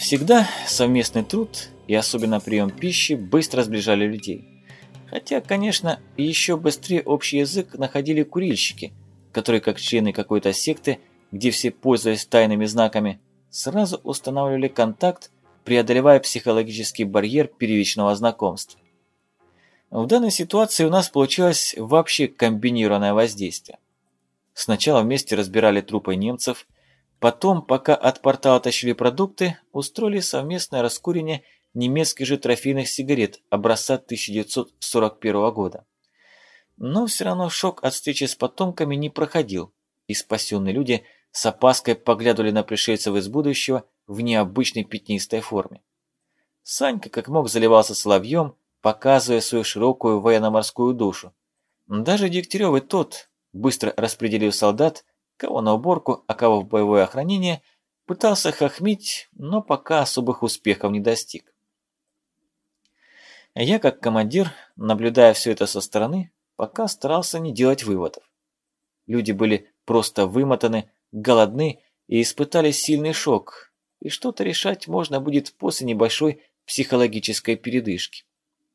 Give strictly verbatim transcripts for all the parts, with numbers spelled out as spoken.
Всегда совместный труд и особенно прием пищи быстро сближали людей. Хотя, конечно, еще быстрее общий язык находили курильщики, которые, как члены какой-то секты, где все пользовались тайными знаками, сразу устанавливали контакт, преодолевая психологический барьер первичного знакомства. В данной ситуации у нас получилось вообще комбинированное воздействие. Сначала вместе разбирали трупы немцев, потом, пока от портала тащили продукты, устроили совместное раскурение немецких же трофейных сигарет образца тысяча девятьсот сорок первого года. Но все равно шок от встречи с потомками не проходил, и спасенные люди с опаской поглядывали на пришельцев из будущего в необычной пятнистой форме. Санька как мог заливался соловьем, показывая свою широкую военно-морскую душу. Даже Дегтярев и тот, быстро распределив солдат, кого на уборку, а кого в боевое охранение, пытался хохмить, но пока особых успехов не достиг. Я, как командир, наблюдая все это со стороны, пока старался не делать выводов. Люди были просто вымотаны, голодны и испытали сильный шок, и что-то решать можно будет после небольшой психологической передышки.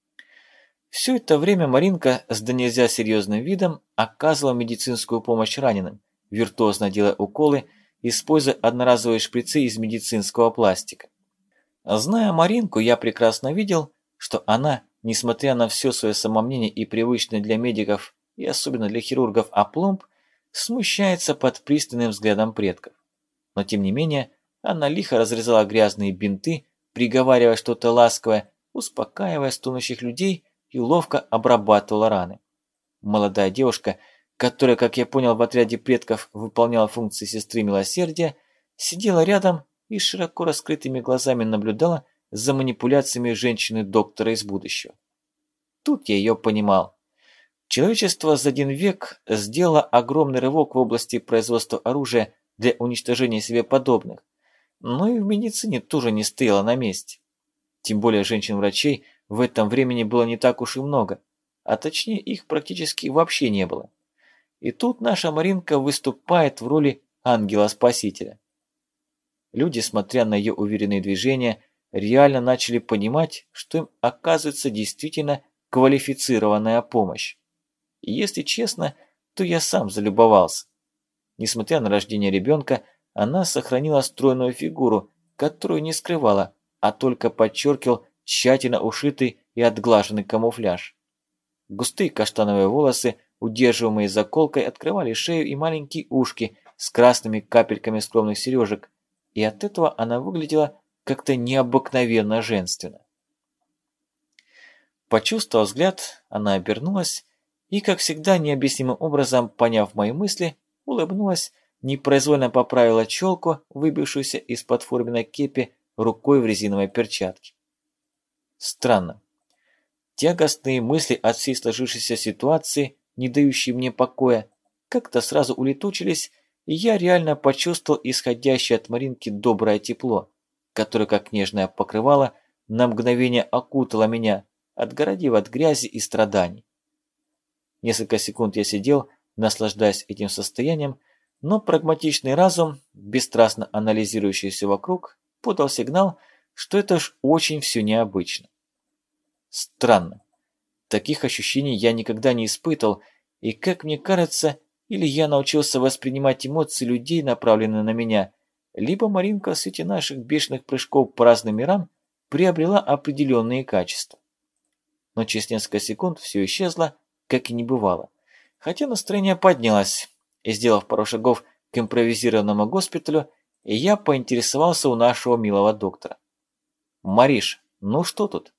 Все это время Маринка с да нельзя серьезным видом оказывала медицинскую помощь раненым, виртуозно делая уколы, используя одноразовые шприцы из медицинского пластика. Зная Маринку, я прекрасно видел, что она, несмотря на все свое самомнение и привычный для медиков, и особенно для хирургов опломб, смущается под пристальным взглядом предков. Но тем не менее, она лихо разрезала грязные бинты, приговаривая что-то ласковое, успокаивая стонущих людей и ловко обрабатывала раны. Молодая девушка, которая, как я понял, в отряде предков выполняла функции сестры милосердия, сидела рядом и широко раскрытыми глазами наблюдала за манипуляциями женщины-доктора из будущего. Тут я ее понимал. Человечество за один век сделало огромный рывок в области производства оружия для уничтожения себе подобных, но и в медицине тоже не стояло на месте. Тем более женщин-врачей в этом времени было не так уж и много, а точнее их практически вообще не было. И тут наша Маринка выступает в роли ангела-спасителя. Люди, смотря на ее уверенные движения, реально начали понимать, что им оказывается действительно квалифицированная помощь. И если честно, то я сам залюбовался. Несмотря на рождение ребенка, она сохранила стройную фигуру, которую не скрывала, а только подчеркивал тщательно ушитый и отглаженный камуфляж. Густые каштановые волосы, удерживаемые заколкой, открывали шею и маленькие ушки с красными капельками скромных сережек, и от этого она выглядела как-то необыкновенно женственно. Почувствовав взгляд, она обернулась и, как всегда, необъяснимым образом, поняв мои мысли, улыбнулась, непроизвольно поправила челку, выбившуюся из-под форменной кепи, рукой в резиновой перчатке. Странно. Тягостные мысли от всей сложившейся ситуации, не дающие мне покоя, как-то сразу улетучились, и я реально почувствовал исходящее от Маринки доброе тепло, которое, как нежное покрывало, на мгновение окутало меня, отгородив от грязи и страданий. Несколько секунд я сидел, наслаждаясь этим состоянием, но прагматичный разум, бесстрастно анализирующий все вокруг, подал сигнал, что это ж очень все необычно. Странно. Таких ощущений я никогда не испытывал, и, как мне кажется, или я научился воспринимать эмоции людей, направленные на меня, либо Маринка в свете наших бешеных прыжков по разным мирам приобрела определенные качества. Но через несколько секунд все исчезло, как и не бывало. Хотя настроение поднялось, и, сделав пару шагов к импровизированному госпиталю, я поинтересовался у нашего милого доктора. «Мариш, ну что тут?»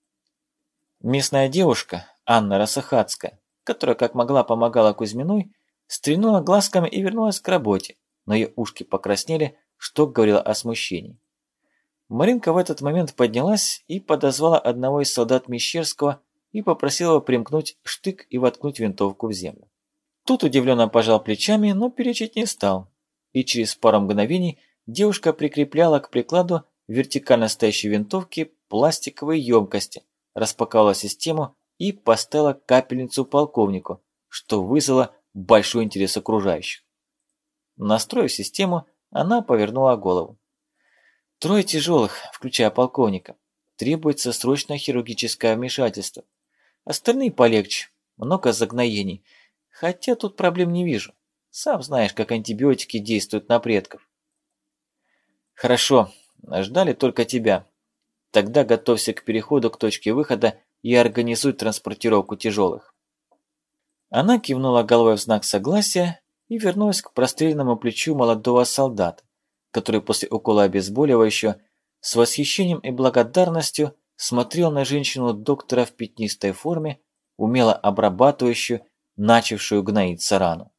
Местная девушка, Анна Росахатская, которая как могла помогала Кузьминой, стрельнула глазками и вернулась к работе, но ее ушки покраснели, что говорило о смущении. Маринка в этот момент поднялась и подозвала одного из солдат Мещерского и попросила его примкнуть штык и воткнуть винтовку в землю. Тот удивленно пожал плечами, но перечить не стал, и через пару мгновений девушка прикрепляла к прикладу вертикально стоящей винтовки пластиковые емкости, распаковала систему и поставила капельницу полковнику, что вызвало большой интерес окружающих. Настроив систему, она повернула голову. Трое тяжелых, включая полковника. Требуется срочное хирургическое вмешательство. Остальные полегче, много загноений. Хотя тут проблем не вижу. Сам знаешь, как антибиотики действуют на предков. Хорошо, ждали только тебя. Тогда готовься к переходу к точке выхода и организуй транспортировку тяжелых. Она кивнула головой в знак согласия и вернулась к простреленному плечу молодого солдата, который после укола обезболивающего с восхищением и благодарностью смотрел на женщину-доктора в пятнистой форме, умело обрабатывающую начавшую гноиться рану.